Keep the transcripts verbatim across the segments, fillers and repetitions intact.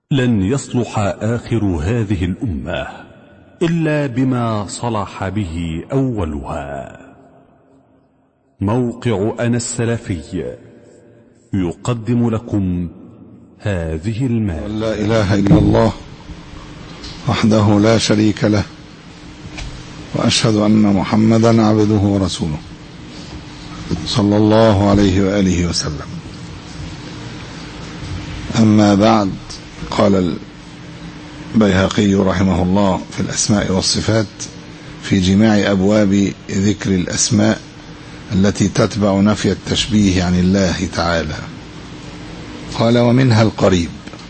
لن يصلح آخر هذه الأمة إلا بما صلح به أولها. موقع أنا السلفي يقدم لكم هذه المادة. لا إله إلا الله وحده لا شريك له، وأشهد أن محمدا عبده ورسوله صلى الله عليه وآله وسلم. أما بعد، قال البيهقي رحمه الله في الأسماء والصفات في جماع أبواب ذكر الأسماء التي تتبع نفي التشبيه عن الله تعالى، قال: ومنها القريب.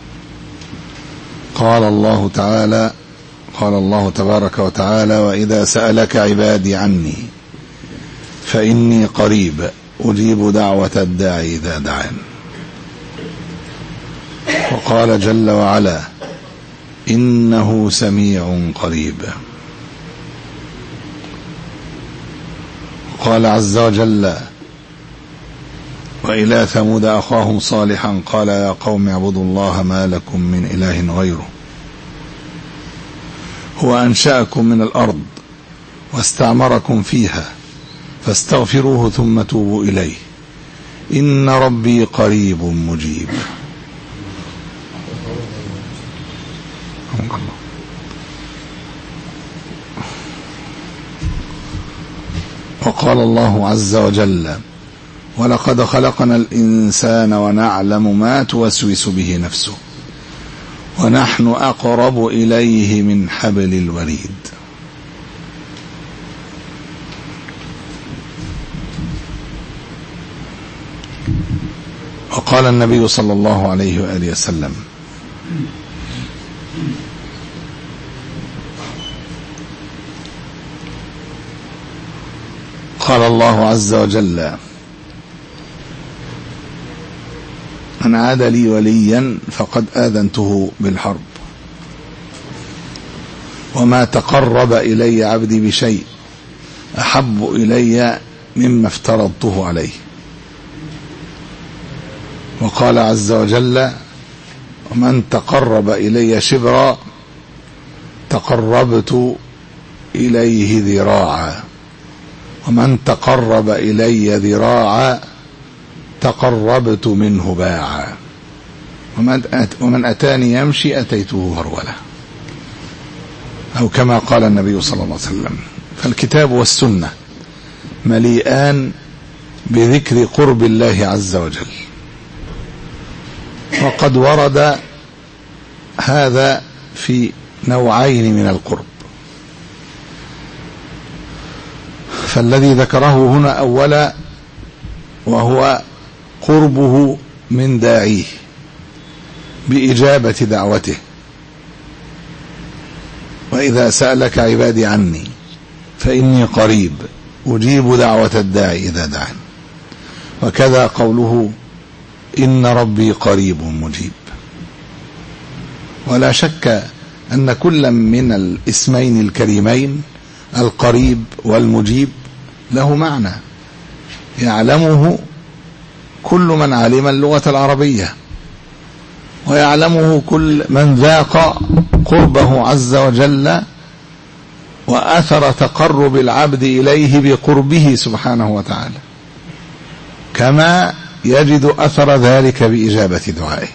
قال الله تعالى قال الله تبارك وتعالى: وإذا سألك عبادي عني فإني قريب أجيب دعوة الداعي إذا دعان. وقال جل وعلا: إنه سميع قريب. قال عز وجل: وإلى ثمود أخاهم صالحا قال يا قوم اعبدوا الله ما لكم من إله غيره هو أنشأكم من الأرض واستعمركم فيها فاستغفروه ثم توبوا إليه إن ربي قريب مجيب. وقال الله عز وجل: ولقد خلقنا الإنسان ونعلم ما توسوس به نفسه ونحن أقرب إليه من حبل الوريد. وقال النبي صلى الله عليه وآله وسلم: قال الله عز وجل: من عاد لي وليا فقد آذنته بالحرب وما تقرب إلي عبدي بشيء أحب إلي مما افترضته عليه. وقال عز وجل: ومن تقرب إلي شبرا تقربت إليه ذراعا ومن تقرب إلي ذراعا تقربت منه باعا ومن أتاني يمشي أتيته هرولة، أو كما قال النبي صلى الله عليه وسلم. فالكتاب والسنة مليئان بذكر قرب الله عز وجل، وقد ورد هذا في نوعين من القرب. فالذي ذكره هنا أولا وهو قربه من داعيه بإجابة دعوته: وإذا سألك عبادي عني فإني قريب أجيب دعوة الداعي إذا دعان. وكذا قوله: إن ربي قريب مجيب. ولا شك أن كل من الاسمين الكريمين القريب والمجيب له معنى يعلمه كل من علم اللغة العربية، ويعلمه كل من ذاق قربه عز وجل وأثر تقرب العبد إليه بقربه سبحانه وتعالى، كما يجد أثر ذلك بإجابة دعائه.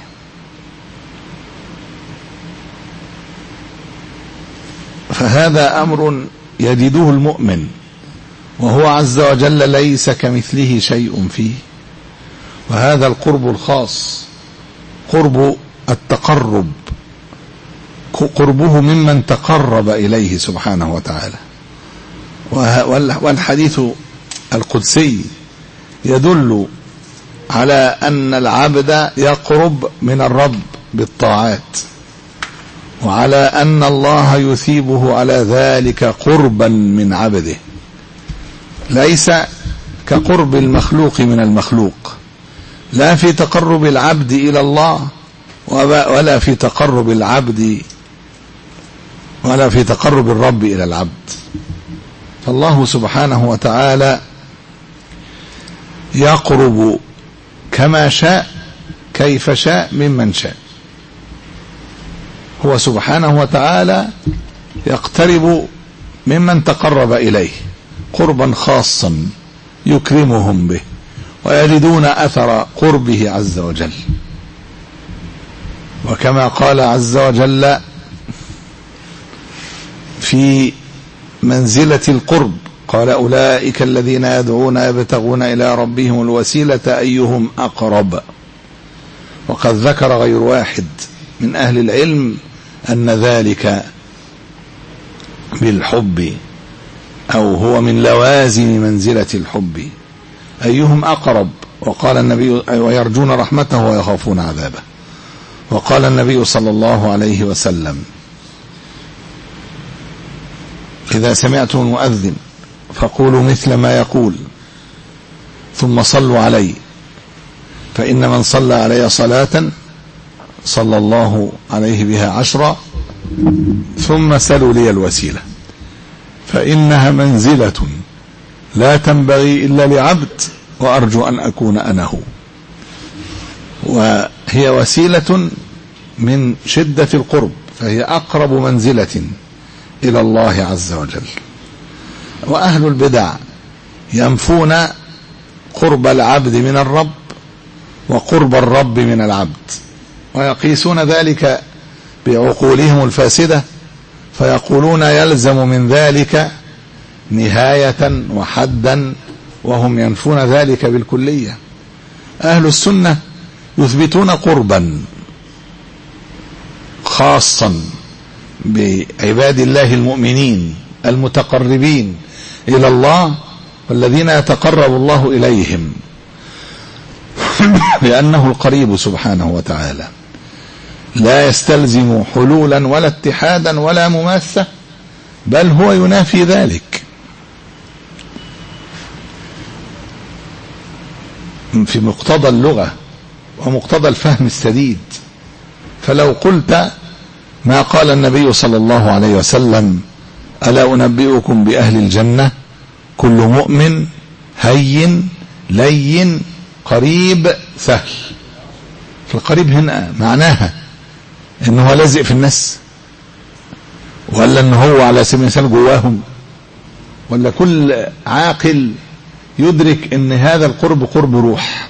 فهذا أمر يجده المؤمن، وهو عز وجل ليس كمثله شيء فيه. وهذا القرب الخاص قرب التقرب، قربه ممن تقرب إليه سبحانه وتعالى. والحديث القدسي يدل على أن العبد يقرب من الرب بالطاعات، وعلى أن الله يثيبه على ذلك قربا من عبده، ليس كقرب المخلوق من المخلوق، لا في تقرب العبد إلى الله ولا في تقرب العبد ولا في تقرب الرب إلى العبد. فالله سبحانه وتعالى يقرب كما شاء كيف شاء ممن شاء. هو سبحانه وتعالى يقترب ممن تقرب إليه قربا خاصا يكرمهم به ويجدون أثر قربه عز وجل. وكما قال عز وجل في منزلة القرب قال أولئك الذين يدعون يبتغون إلى ربهم الوسيلة أيهم أقرب. وقد ذكر غير واحد من أهل العلم أن ذلك بالحب أو هو من لوازم منزلة الحب أيهم أقرب. وقال النبي ويرجون رحمته ويخافون عذابه. وقال النبي صلى الله عليه وسلم إذا سمعتم المؤذن فقولوا مثل ما يقول ثم صلوا علي فإن من صلى علي صلاة صلى الله عليه بها عشرا ثم سلوا لي الوسيلة فإنها منزلة لا تنبغي إلا لعبد وأرجو أن أكون أنا هو. وهي وسيلة من شدة القرب فهي أقرب منزلة إلى الله عز وجل. وأهل البدع ينفون قرب العبد من الرب وقرب الرب من العبد ويقيسون ذلك بعقولهم الفاسدة فيقولون يلزم من ذلك نهاية وحدا وهم ينفون ذلك بالكلية. أهل السنة يثبتون قربا خاصا بعباد الله المؤمنين المتقربين إلى الله والذين يتقرب الله إليهم لأنه القريب سبحانه وتعالى لا يستلزم حلولا ولا اتحادا ولا مماثة بل هو ينافي ذلك في مقتضى اللغة ومقتضى الفهم السديد. فلو قلت ما قال النبي صلى الله عليه وسلم ألا أنبئكم بأهل الجنة كل مؤمن هين لين قريب سهل. فالقريب هنا معناها انه هو لازق في الناس ولا انه هو على سبيل المثال جواهم ولا كل عاقل يدرك ان هذا القرب قرب روح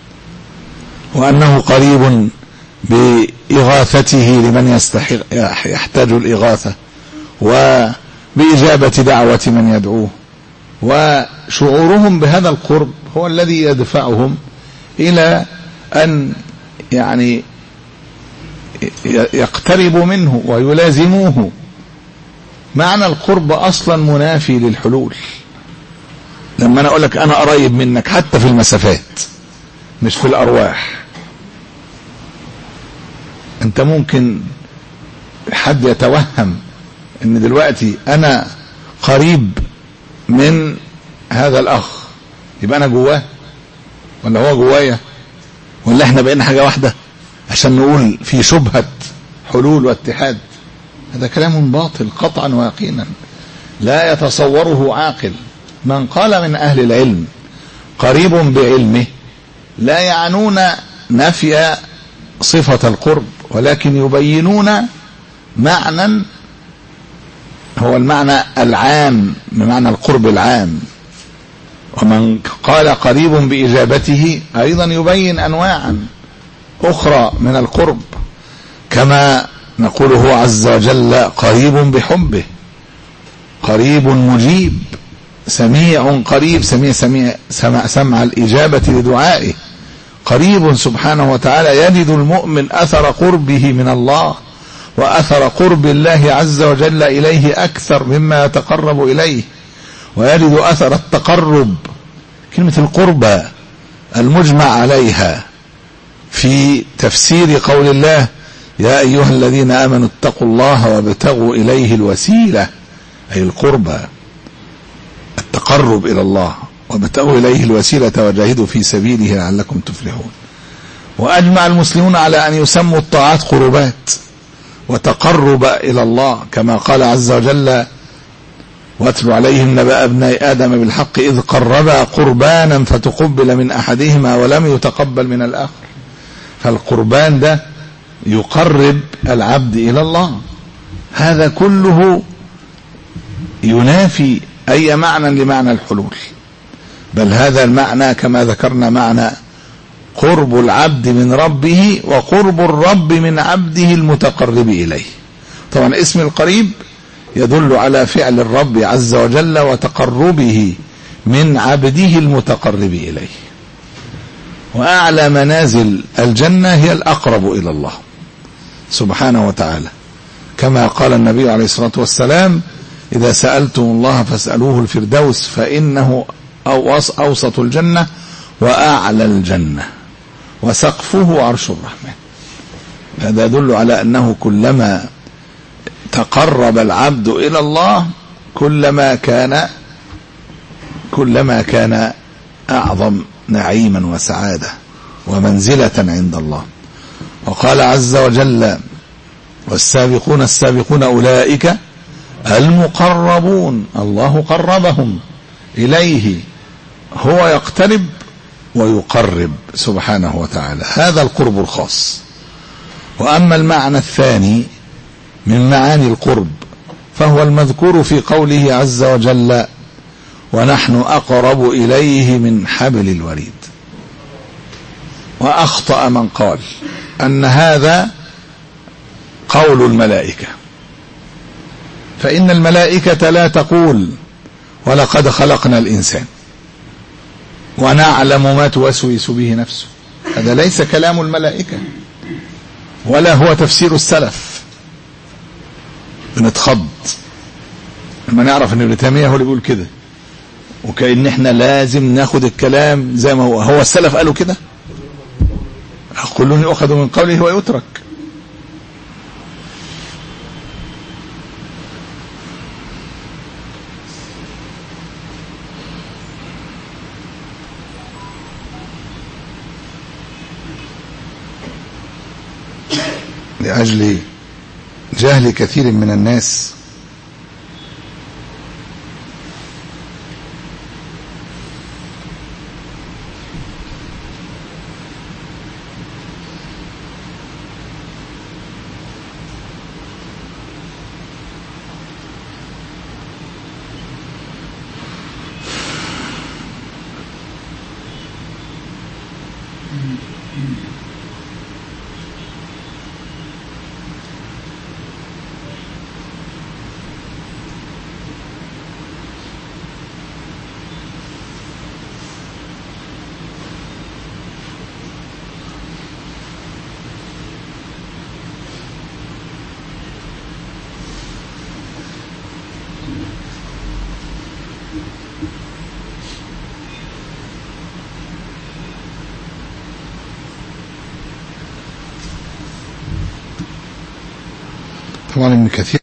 وانه قريب بإغاثته لمن يستحق يحتاج الإغاثة وبإجابة دعوة من يدعوه. وشعورهم بهذا القرب هو الذي يدفعهم إلى أن يعني يقتربوا منه ويلازموه. معنى القرب أصلا منافي للحلول. لما أنا أقول لك أنا قريب منك حتى في المسافات مش في الأرواح. أنت ممكن حد يتوهم أن دلوقتي أنا قريب من هذا الأخ يبقى أنا جواه ولا هو جوايا ولا احنا بقينا حاجة واحدة عشان نقول في شبهة حلول واتحاد. هذا كلام باطل قطعا ويقينا لا يتصوره عاقل. من قال من أهل العلم قريب بعلمه لا يعنون نفي صفة القرب ولكن يبينون معنى هو المعنى العام بمعنى القرب العام. ومن قال قريب بإجابته أيضا يبين أنواعا أخرى من القرب كما نقول هو عز وجل قريب بحبه قريب مجيب سميع قريب سميع سميع سمع, سمع الإجابة لدعائه قريب سبحانه وتعالى يجد المؤمن أثر قربه من الله وأثر قرب الله عز وجل إليه أكثر مما يتقرب إليه ويجد أثر التقرب. كلمة القربة المجمع عليها في تفسير قول الله يا أيها الذين آمنوا اتقوا الله وابتغوا إليه الوسيلة أي القربة التقرب إلى الله وابتغوا إليه الوسيلة وجاهدوا في سبيله لعلكم تفلحون. وأجمع المسلمون على أن يسموا الطاعات قربات وتقرب إلى الله كما قال عز وجل واتلوا عليهم نبأ ابني آدم بالحق إذ قربا قربانا فتقبل من أحدهما ولم يتقبل من الآخر. فالقربان ده يقرب العبد إلى الله. هذا كله ينافي أي معنى لمعنى الحلول، بل هذا المعنى كما ذكرنا معنى قرب العبد من ربه وقرب الرب من عبده المتقرب إليه. طبعا اسم القريب يدل على فعل الرب عز وجل وتقربه من عبده المتقرب إليه. وأعلى منازل الجنة هي الأقرب إلى الله سبحانه وتعالى، كما قال النبي عليه الصلاة والسلام: إذا سألتم الله فاسألوه الفردوس فإنه أوسط الجنة وأعلى الجنة وسقفه عرش الرحمن. هذا يدل على أنه كلما تقرب العبد إلى الله كلما كان كلما كان أعظم نعيما وسعادة ومنزلة عند الله. وقال عز وجل: والسابقون السابقون أولئك المقربون. الله قربهم إليه، هو يقترب ويقرب سبحانه وتعالى، هذا القرب الخاص. وأما المعنى الثاني من معاني القرب فهو المذكور في قوله عز وجل: ونحن أقرب إليه من حبل الوريد. وأخطأ من قال أن هذا قول الملائكة، فإن الملائكة لا تقول ولقد خلقنا الإنسان ونعلم ما توسوس به نفسه. هذا ليس كلام الملائكة ولا هو تفسير السلف. بنتخض لما نعرف ان ابن تيمية هو اللي بيقول كده، وكأن احنا لازم ناخد الكلام زي ما هو. هو السلف قالوا كده؟ كلهم يؤخذ من قوله ويترك. لأجل جهل كثير من الناس طبعا ابن كثير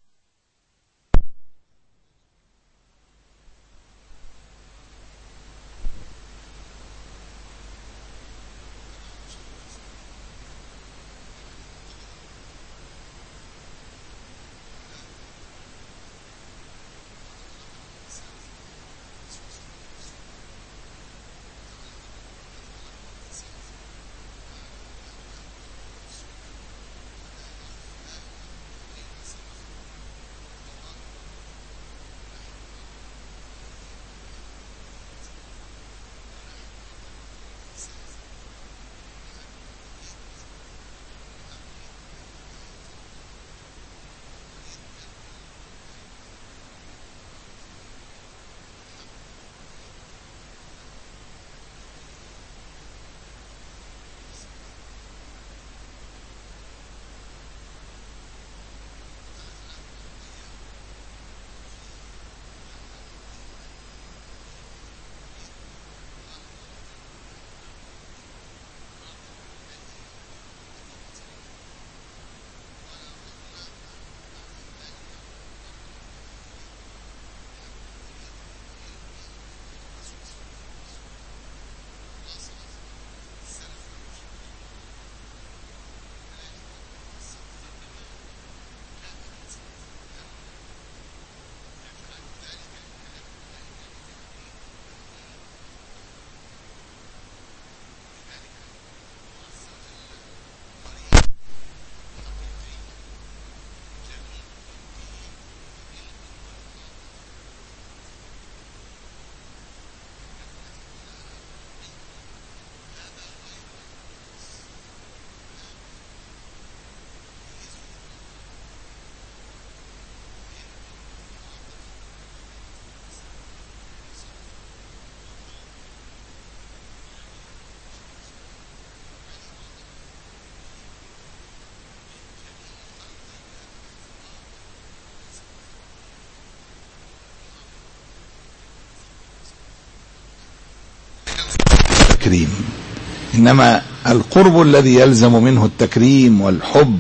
التكريم. إنما القرب الذي يلزم منه التكريم والحب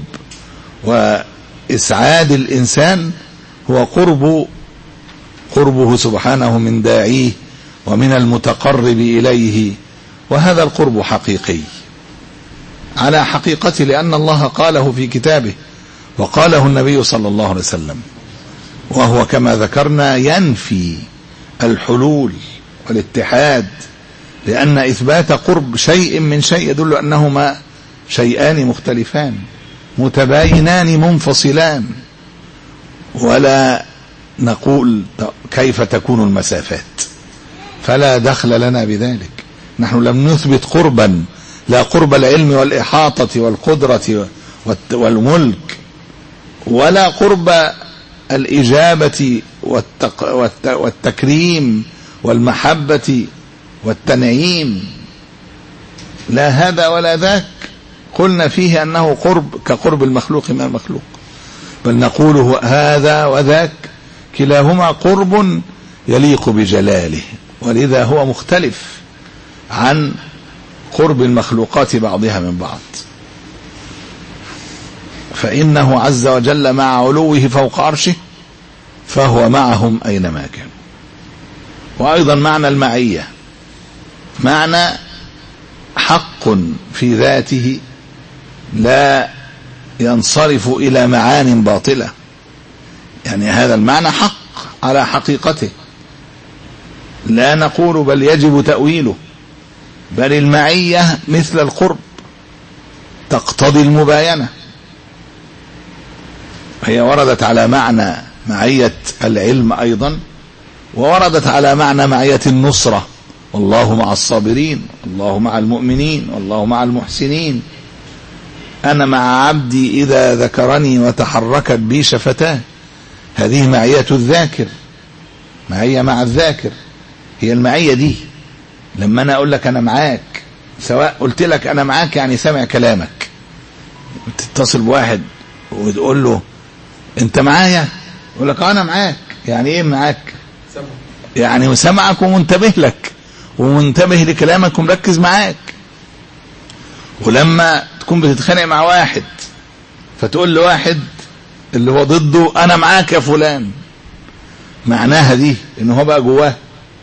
وإسعاد الإنسان هو قرب قربه سبحانه من داعيه ومن المتقرب إليه، وهذا القرب حقيقي على حقيقته، لأن الله قاله في كتابه وقاله النبي صلى الله عليه وسلم، وهو كما ذكرنا ينفي الحلول والاتحاد، لأن إثبات قرب شيء من شيء يدل أنهما شيئان مختلفان متباينان منفصلان، ولا نقول كيف تكون المسافات، فلا دخل لنا بذلك. نحن لم نثبت قربا، لا قرب العلم والإحاطة والقدرة والملك، ولا قرب الإجابة والتكريم والمحبة والتنعيم، لا هذا ولا ذاك قلنا فيه أنه قرب كقرب المخلوق من المخلوق، بل نقول هذا وذاك كلاهما قرب يليق بجلاله، ولذا هو مختلف عن قرب المخلوقات بعضها من بعض، فإنه عز وجل مع علوه فوق عرشه فهو معهم أينما كانوا. وأيضا معنى المعية معنى حق في ذاته لا ينصرف إلى معان باطلة، يعني هذا المعنى حق على حقيقته، لا نقول بل يجب تأويله، بل المعية مثل القرب تقتضي المباينة، هي وردت على معنى معية العلم أيضا، ووردت على معنى معية النصرة، والله مع الصابرين، الله مع المؤمنين، والله مع المحسنين، أنا مع عبدي إذا ذكرني وتحركت بي شفتاه، هذه معية الذاكر، معية مع الذاكر، هي المعية دي. لما أنا أقول لك أنا معاك، سواء قلت لك أنا معاك يعني سمع كلامك، تتصل بواحد وتقول له أنت معايا، يقول لك أنا معاك، يعني إيه معاك؟ يعني سمعك ومنتبه لك ومنتبه لكلامك ومركز معاك. ولما تكون بتتخانق مع واحد فتقول لواحد اللي هو ضده أنا معاك يا فلان، معناها دي إنه هو بقى جواه،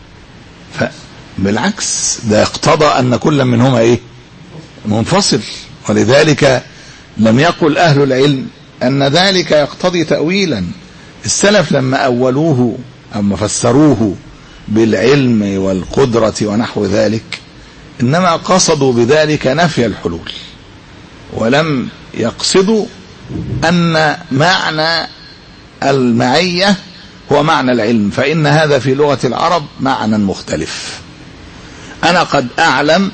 بالعكس ده اقتضى أن كل منهما إيه؟ منفصل. ولذلك لم يقل أهل العلم أن ذلك يقتضي تأويلا. السلف لما أولوه أما فسروه بالعلم والقدرة ونحو ذلك إنما قصدوا بذلك نفي الحلول، ولم يقصدوا أن معنى المعية هو معنى العلم، فإن هذا في لغة العرب معنى مختلف. أنا قد أعلم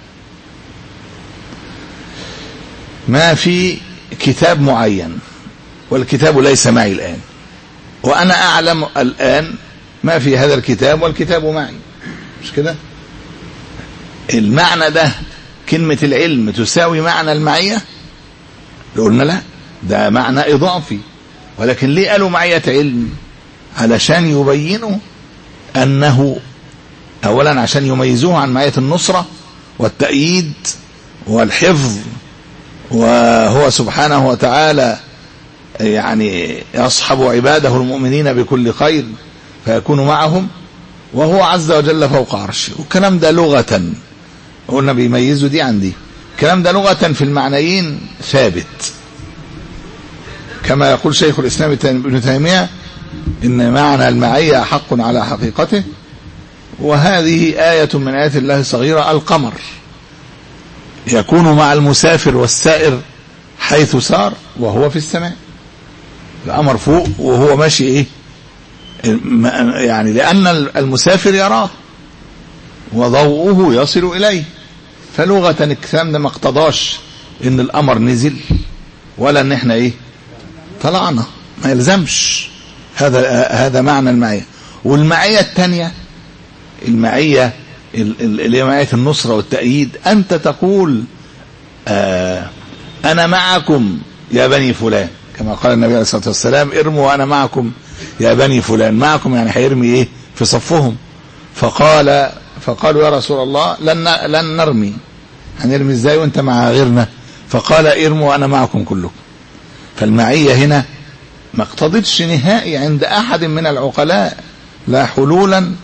ما في كتاب معين والكتاب ليس معي الآن، وأنا أعلم الآن ما في هذا الكتاب والكتاب معي، مش كده؟ المعنى ده كلمة العلم تساوي معنى المعية؟ قلنا لا، ده معنى إضافي. ولكن ليه قالوا معية علم؟ علشان يبينوا أنه أولا عشان يميزوه عن معية النصرة والتأييد والحفظ، وهو سبحانه وتعالى يعني يصحب عباده المؤمنين بكل خير فيكون معهم، وهو عز وجل فوق عرشه. والكلام ده لغة قلنا بيميزوا دي عن دي، الكلام ده لغة في المعنيين ثابت، كما يقول شيخ الإسلام ابن تيمية إن معنى المعية حق على حقيقته. وهذه آية من آيات الله الصغيرة، القمر يكون مع المسافر والسائر حيث سار وهو في السماء، القمر فوق وهو ماشي ايه يعني، لأن المسافر يراه وضوءه يصل إليه، فلغة الكلام ده ما اقتضاش ان القمر نزل ولا ان احنا ايه طلعنا، ما يلزمش. هذا هذا معنى المعية. والمعية الثانية المعية اللي هي معية النصرة والتأييد، أنت تقول آه أنا معكم يا بني فلان، كما قال النبي عليه الصلاة والسلام ارموا وأنا معكم يا بني فلان، معكم يعني هيرمي إيه في صفهم، فقال فقالوا يا رسول الله لن لن نرمي، هنرمي ازاي وانت مع غيرنا؟ فقال ارموا وانا معكم كلكم. فالمعية هنا ما اقتضتش نهائي عند احد من العقلاء، لا حلولا.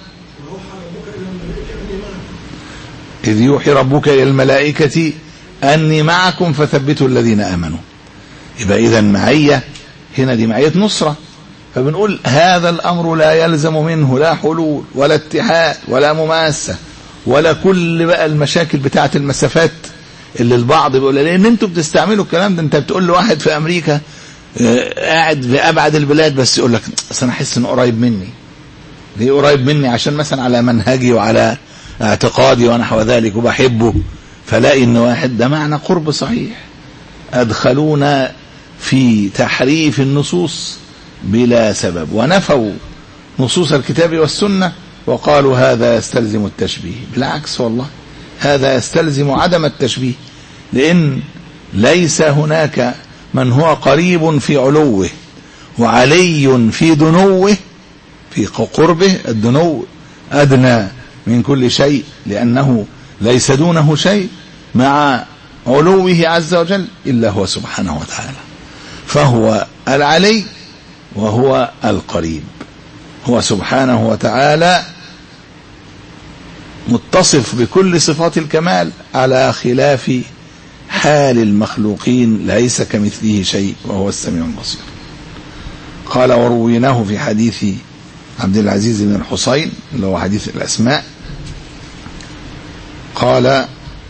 اذ يوحي ربك الى الملائكة اني معكم فثبتوا الذين امنوا. يبقى اذا معية هنا دي معية نصرة. فبنقول هذا الامر لا يلزم منه لا حلول ولا اتحاد ولا مماسة ولا كل بقى المشاكل بتاعة المسافات اللي البعض بيقول، لان انتوا بتستعملوا الكلام ده. انت بتقول لواحد في امريكا قاعد في ابعد البلاد بس يقول لك اصل انا احس انه قريب مني. ليه قريب مني؟ عشان مثلا على منهجي وعلى اعتقادي ونحو ذلك وبحبه. فلاقي ان واحد ده معنى قرب صحيح. ادخلونا في تحريف النصوص بلا سبب ونفوا نصوص الكتاب والسنة وقالوا هذا يستلزم التشبيه. بالعكس والله هذا يستلزم عدم التشبيه، لأن ليس هناك من هو قريب في علوه وعلي في دنوه. في قربه الدنو أدنى من كل شيء لأنه ليس دونه شيء مع علوه عز وجل إلا هو سبحانه وتعالى. فهو العلي وهو القريب. هو سبحانه وتعالى متصف بكل صفات الكمال على خلاف حال المخلوقين، ليس كمثله شيء وهو السميع البصير. قال ورويناه في حديث عبد العزيز بن الحصين اللي هو حديث الأسماء. قال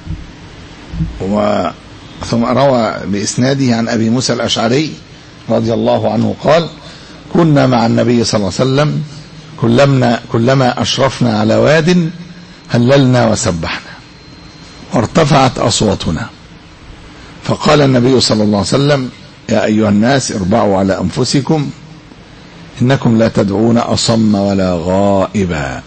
و ثم روى بإسناده عن أبي موسى الأشعري رضي الله عنه قال كنا مع النبي صلى الله عليه وسلم كلما, كلما أشرفنا على واد هللنا وسبحنا وارتفعت أصواتنا، فقال النبي صلى الله عليه وسلم يا أيها الناس اربعوا على أنفسكم إنكم لا تدعون أصم ولا غائبا.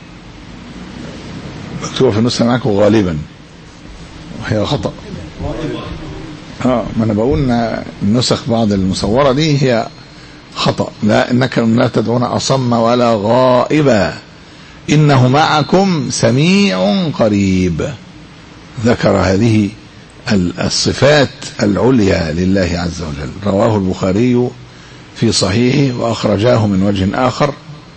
مكتوبة في النسخة معكم غالبا وهي خطأ. اه ما انا بقول النسخ بعض المصورة دي هي خطأ. لا انكم لا تدعون أصم ولا غائبا إنه معكم سميع قريب. ذكر هذه الصفات العليا لله عز وجل. رواه البخاري في صحيحه وأخرجاه من وجه آخر،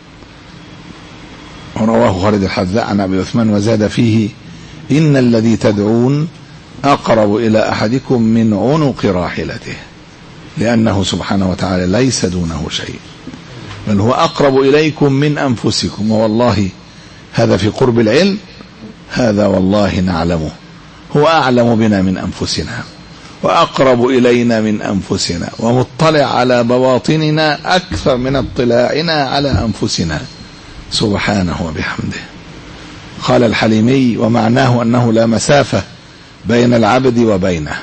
ورواه خالد الحذاء عن أبي عثمان وزاد فيه إن الذي تدعون أقرب إلى أحدكم من عنق راحلته، لأنه سبحانه وتعالى ليس دونه شيء بل هو أقرب إليكم من أنفسكم. والله هذا في قرب العلم، هذا والله نعلمه. هو أعلم بنا من أنفسنا وأقرب إلينا من أنفسنا ومطلع على بواطننا أكثر من اطلاعنا على أنفسنا سبحانه وبحمده. قال الحليمي ومعناه أنه لا مسافة بين العبد وبينه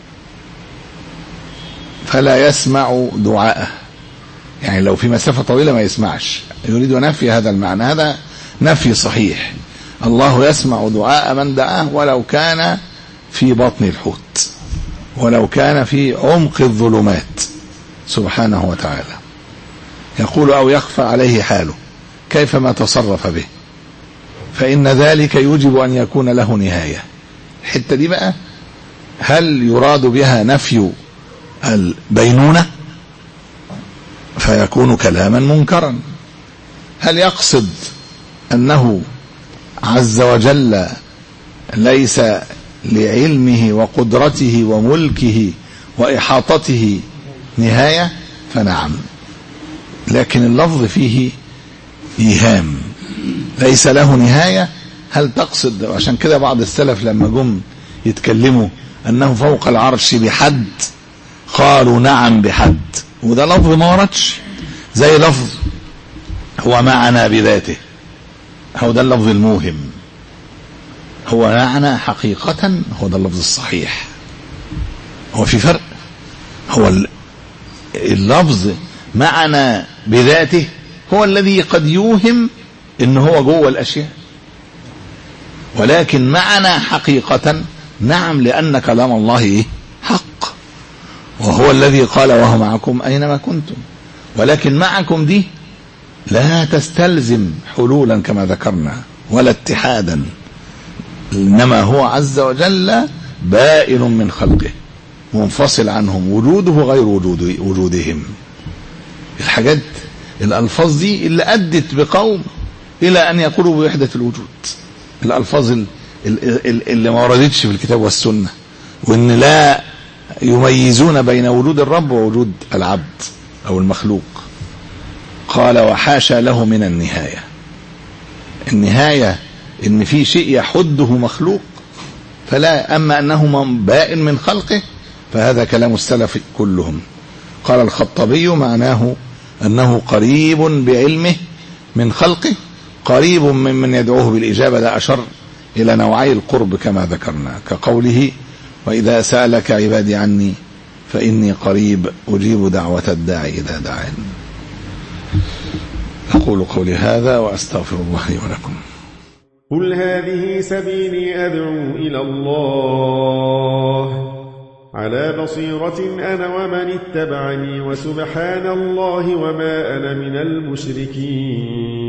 فلا يسمع دعاءه. يعني لو في مسافة طويلة ما يسمعش. يريد نفي هذا المعنى. هذا نفي صحيح. الله يسمع دعاء من دعاه ولو كان في بطن الحوت ولو كان في عمق الظلمات سبحانه وتعالى. يقول أو يخفى عليه حاله كيفما تصرف به، فإن ذلك يوجب أن يكون له نهاية. الحتة دي بقى هل يراد بها نفي البينونة فيكون كلاما منكرا؟ هل يقصد أنه عز وجل ليس لعلمه وقدرته وملكه وإحاطته نهاية؟ فنعم، لكن اللفظ فيه إيهام، ليس له نهاية. هل تقصد؟ عشان كده بعض السلف لما جم يتكلموا أنه فوق العرش بحد قالوا نعم بحد، وده لفظ ما وردش. زي لفظ هو معنا بذاته، هو ده اللفظ الموهم. هو معنا حقيقة، هو ده اللفظ الصحيح. هو في فرق. هو اللفظ معنا بذاته هو الذي قد يوهم إن هو جوه الأشياء، ولكن معنا حقيقة نعم، لأن كلام الله حق، وهو الذي قال وهو معكم أينما كنتم. ولكن معكم دي لا تستلزم حلولا كما ذكرنا ولا اتحادا، إنما هو عز وجل بائن من خلقه منفصل عنهم، وجوده غير وجود وجودهم. الحاجات الألفاظ دي اللي أدت بقوم إلى أن يقولوا بوحدة الوجود، الألفاظ اللي ما وردتش في الكتاب والسنة، وإن لا يميزون بين وجود الرب ووجود العبد أو المخلوق. قال وحاشا له من النهاية، النهاية إن في شيء يحده مخلوق فلا، أما أنه بائن من خلقه فهذا كلام السلف كلهم. قال الخطبي معناه أنه قريب بعلمه من خلقه، قريب ممن يدعوه بالإجابة. ده أشر إلى نوعي القرب كما ذكرنا، كقوله وإذا سألك عبادي عني فإني قريب أجيب دعوة الداعي إذا دعان. أقول قولي هذا وأستغفر الله لي ولكم. قل هذه سبيلي أدعو إلى الله على بصيرة أنا ومن اتبعني وسبحان الله وما أنا من المشركين.